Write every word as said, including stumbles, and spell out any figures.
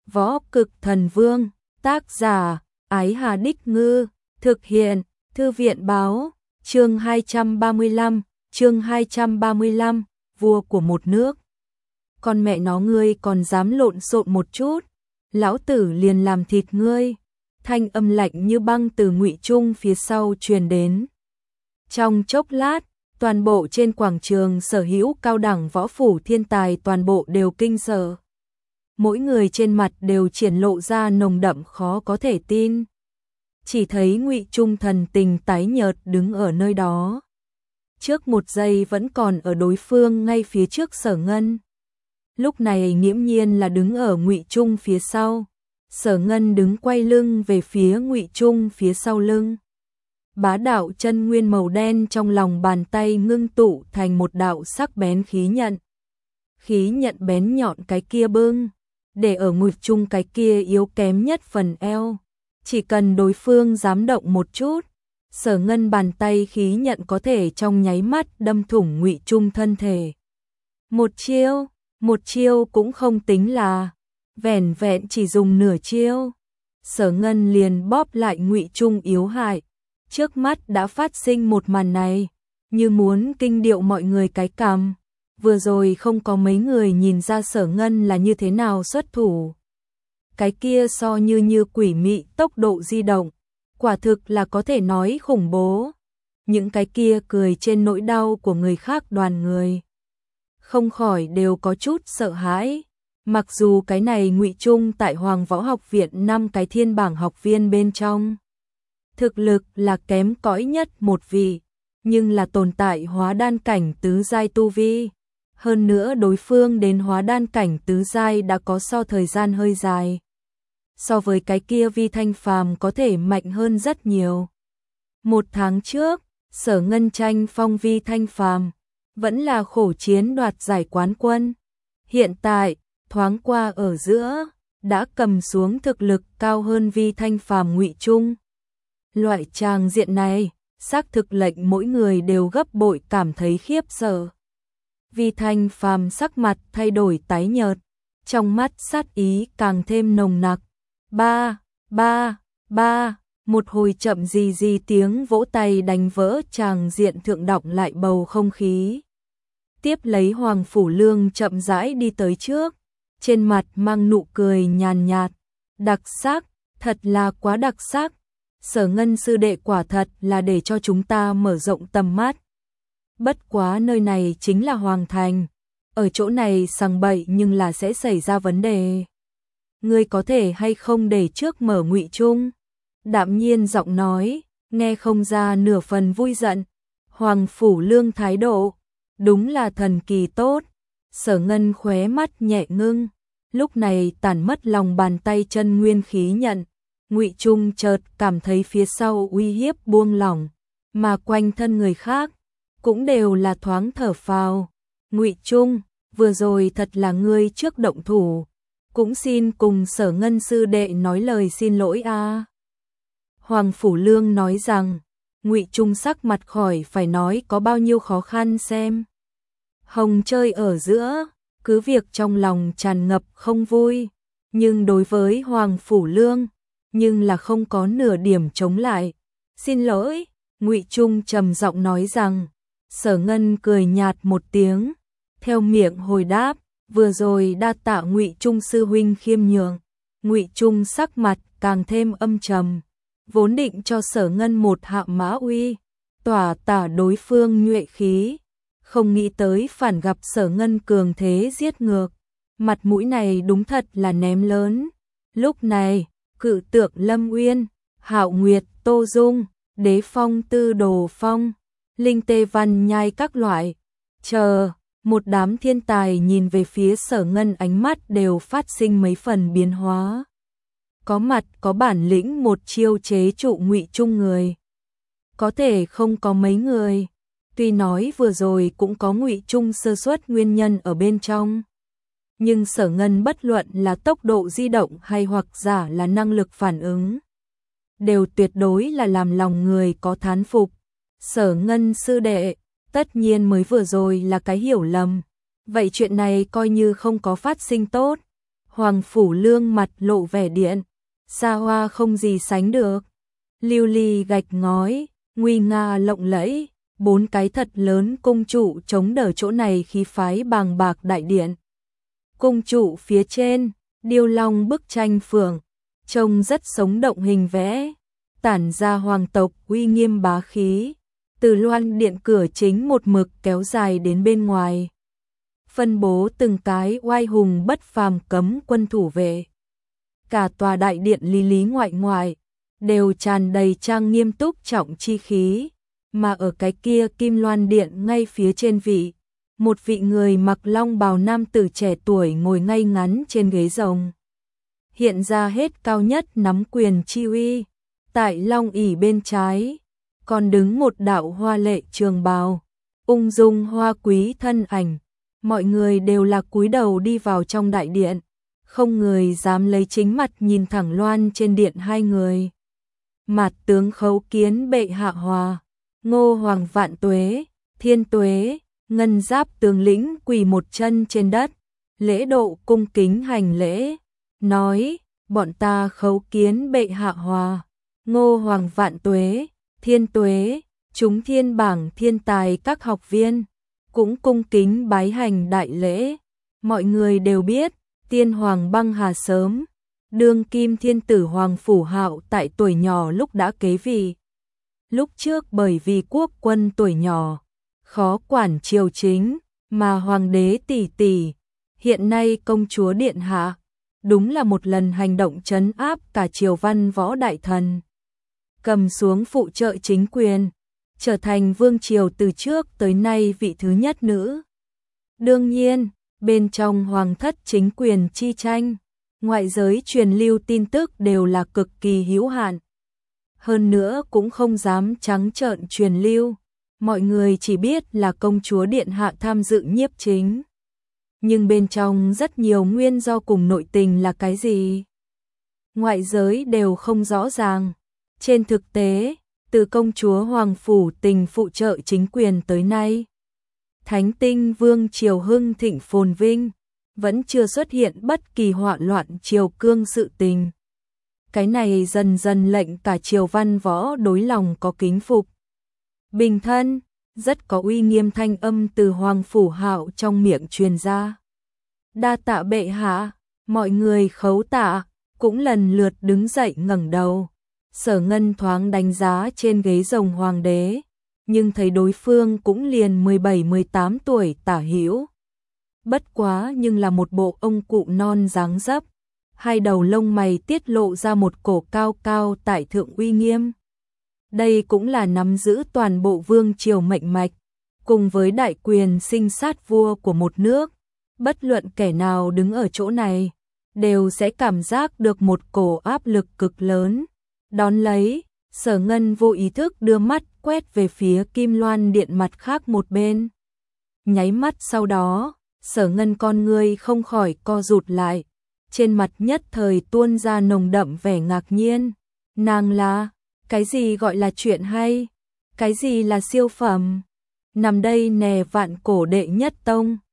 Võ Cực Thần Vương, tác giả, Ái Hà Đích Ngư, thực hiện, Thư viện Báo, chương hai trăm ba mươi lăm, chương hai trăm ba mươi lăm, vua của một nước. Con mẹ nó ngươi còn dám lộn xộn một chút, lão tử liền làm thịt ngươi. Thanh âm lạnh như băng từ Ngụy Trung phía sau truyền đến. Trong chốc lát, toàn bộ trên quảng trường sở hữu cao đẳng võ phủ thiên tài toàn bộ đều kinh sợ. Mỗi người trên mặt đều triển lộ ra nồng đậm khó có thể tin. Chỉ thấy Ngụy Trung thần tình tái nhợt đứng ở nơi đó. Trước một giây vẫn còn ở đối phương ngay phía trước Sở Ngân. Lúc này nghiễm nhiên là đứng ở Ngụy Trung phía sau. Sở Ngân đứng quay lưng về phía Ngụy Trung phía sau lưng. Bá đạo chân nguyên màu đen trong lòng bàn tay ngưng tụ thành một đạo sắc bén khí nhận. Khí nhận bén nhọn cái kia bưng, để ở Ngụy Trung cái kia yếu kém nhất phần eo. Chỉ cần đối phương dám động một chút, Sở Ngân bàn tay khí nhận có thể trong nháy mắt đâm thủng Ngụy Trung thân thể. Một chiêu, một chiêu cũng không tính là, vẻn vẹn chỉ dùng nửa chiêu, Sở Ngân liền bóp lại Ngụy Trung yếu hại. Trước mắt đã phát sinh một màn này, như muốn kinh điệu mọi người cái cằm. Vừa rồi không có mấy người nhìn ra Sở Ngân là như thế nào xuất thủ. Cái kia so như như quỷ mị tốc độ di động, quả thực là có thể nói khủng bố. Những cái kia cười trên nỗi đau của người khác đoàn người, không khỏi đều có chút sợ hãi. Mặc dù cái này Ngụy Trung tại Hoàng Võ Học Viện năm cái thiên bảng học viên bên trong, thực lực là kém cỏi nhất một vị, nhưng là tồn tại hóa đan cảnh tứ giai tu vi. Hơn nữa đối phương đến hóa đan cảnh tứ giai đã có so thời gian hơi dài. So với cái kia Vi Thanh Phàm có thể mạnh hơn rất nhiều. Một tháng trước, Sở Ngân tranh phong Vi Thanh Phàm, vẫn là khổ chiến đoạt giải quán quân. Hiện tại, thoáng qua ở giữa, đã cầm xuống thực lực cao hơn Vi Thanh Phàm Ngụy Trung. Loại tràng diện này, xác thực lệnh mỗi người đều gấp bội cảm thấy khiếp sợ. Vi Thanh Phàm sắc mặt thay đổi tái nhợt, trong mắt sát ý càng thêm nồng nặc. Ba, ba, ba, một hồi chậm gì gì tiếng vỗ tay đánh vỡ tràng diện thượng đọng lại bầu không khí. Tiếp lấy Hoàng Phủ Lương chậm rãi đi tới trước, trên mặt mang nụ cười nhàn nhạt. Đặc sắc, thật là quá đặc sắc. Sở Ngân sư đệ quả thật là để cho chúng ta mở rộng tầm mắt. Bất quá nơi này chính là Hoàng Thành, ở chỗ này sằng bậy nhưng là sẽ xảy ra vấn đề. Ngươi có thể hay không để trước mở Ngụy Trung? Đạm nhiên giọng nói, nghe không ra nửa phần vui giận. Hoàng Phủ Lương thái độ, đúng là thần kỳ tốt. Sở Ngân khóe mắt nhẹ ngưng, lúc này tản mất lòng bàn tay chân nguyên khí nhận. Ngụy Trung chợt cảm thấy phía sau uy hiếp buông lỏng, mà quanh thân người khác cũng đều là thoáng thở phào. Ngụy Trung, vừa rồi thật là ngươi trước động thủ, cũng xin cùng Sở Ngân sư đệ nói lời xin lỗi a. À. Hoàng Phủ Lương nói rằng, Ngụy Trung sắc mặt khỏi phải nói có bao nhiêu khó khăn xem. Hồng chơi ở giữa, cứ việc trong lòng tràn ngập không vui, nhưng đối với Hoàng Phủ Lương, nhưng là không có nửa điểm chống lại. Xin lỗi, Ngụy Trung trầm giọng nói rằng. Sở Ngân cười nhạt một tiếng, theo miệng hồi đáp, vừa rồi đa tạ Ngụy Trung sư huynh khiêm nhường. Ngụy Trung sắc mặt càng thêm âm trầm, vốn định cho Sở Ngân một hạ mã uy, tỏa tả đối phương nhuệ khí, không nghĩ tới phản gặp Sở Ngân cường thế giết ngược, mặt mũi này đúng thật là ném lớn. Lúc này, Cự Tượng Lâm Uyên, Hạo Nguyệt, Tô Dung, Đế Phong, Tư Đồ Phong, Linh Tê Văn Nhai các loại, chờ, một đám thiên tài nhìn về phía Sở Ngân ánh mắt đều phát sinh mấy phần biến hóa. Có mặt có bản lĩnh một chiêu chế trụ Ngụy Trung người, có thể không có mấy người. Tuy nói vừa rồi cũng có Ngụy Trung sơ suất nguyên nhân ở bên trong, nhưng Sở Ngân bất luận là tốc độ di động hay hoặc giả là năng lực phản ứng, đều tuyệt đối là làm lòng người có thán phục. Sở Ngân sư đệ, tất nhiên mới vừa rồi là cái hiểu lầm, vậy chuyện này coi như không có phát sinh tốt. Hoàng Phủ Lương mặt lộ vẻ điện, xa hoa không gì sánh được. Lưu ly gạch ngói, nguy nga lộng lẫy, bốn cái thật lớn cung trụ chống đỡ chỗ này khí phái bàng bạc đại điện. Cung trụ phía trên, điêu long bức tranh phượng, trông rất sống động hình vẽ, tản ra hoàng tộc uy nghiêm bá khí, từ loan điện cửa chính một mực kéo dài đến bên ngoài. Phân bố từng cái oai hùng bất phàm cấm quân thủ vệ. Cả tòa đại điện lý lý ngoại ngoại, đều tràn đầy trang nghiêm túc trọng chi khí, mà ở cái kia kim loan điện ngay phía trên vị, một vị người mặc long bào nam tử trẻ tuổi ngồi ngay ngắn trên ghế rồng. Hiện ra hết cao nhất nắm quyền chi uy, tại long ỷ bên trái, còn đứng một đạo hoa lệ trường bào, ung dung hoa quý thân ảnh. Mọi người đều là cúi đầu đi vào trong đại điện, không người dám lấy chính mặt nhìn thẳng loan trên điện hai người. Mạt tướng khấu kiến bệ hạ hòa, Ngô Hoàng vạn tuế, thiên tuế, ngân giáp tướng lĩnh quỳ một chân trên đất, lễ độ cung kính hành lễ, nói, bọn ta khấu kiến bệ hạ hòa, Ngô Hoàng vạn tuế, thiên tuế, chúng thiên bảng thiên tài các học viên, cũng cung kính bái hành đại lễ. Mọi người đều biết, tiên hoàng băng hà sớm, đương kim thiên tử Hoàng Phủ Hạo tại tuổi nhỏ lúc đã kế vị. Lúc trước bởi vì quốc quân tuổi nhỏ, khó quản triều chính, mà hoàng đế tỷ tỷ, hiện nay công chúa điện hạ, đúng là một lần hành động trấn áp cả triều văn võ đại thần. Cầm xuống phụ trợ chính quyền, trở thành vương triều từ trước tới nay vị thứ nhất nữ. Đương nhiên, bên trong hoàng thất chính quyền chi tranh, ngoại giới truyền lưu tin tức đều là cực kỳ hữu hạn. Hơn nữa cũng không dám trắng trợn truyền lưu, mọi người chỉ biết là công chúa điện hạ tham dự nhiếp chính. Nhưng bên trong rất nhiều nguyên do cùng nội tình là cái gì? Ngoại giới đều không rõ ràng. Trên thực tế, từ công chúa Hoàng Phủ Tình phụ trợ chính quyền tới nay, Thánh Tinh Vương triều hưng thịnh phồn vinh, vẫn chưa xuất hiện bất kỳ hoạn loạn triều cương sự tình. Cái này dần dần lệnh cả triều văn võ đối lòng có kính phục. Bình thân, rất có uy nghiêm thanh âm từ Hoàng Phủ Hạo trong miệng truyền ra. Đa tạ bệ hạ, mọi người khấu tạ, cũng lần lượt đứng dậy ngẩng đầu. Sở Ngân thoáng đánh giá trên ghế rồng hoàng đế, nhưng thấy đối phương cũng liền mười bảy mười tám tuổi tả hữu. Bất quá nhưng là một bộ ông cụ non dáng dấp, hai đầu lông mày tiết lộ ra một cổ cao cao tại thượng uy nghiêm. Đây cũng là nắm giữ toàn bộ vương triều mệnh mạch, cùng với đại quyền sinh sát vua của một nước. Bất luận kẻ nào đứng ở chỗ này, đều sẽ cảm giác được một cổ áp lực cực lớn. Đón lấy, Sở Ngân vô ý thức đưa mắt quét về phía Kim Loan điện mặt khác một bên. Nháy mắt sau đó, Sở Ngân con ngươi không khỏi co rụt lại, trên mặt nhất thời tuôn ra nồng đậm vẻ ngạc nhiên. Nàng là, cái gì gọi là chuyện hay? Cái gì là siêu phẩm? Nằm đây nè vạn cổ đệ nhất tông.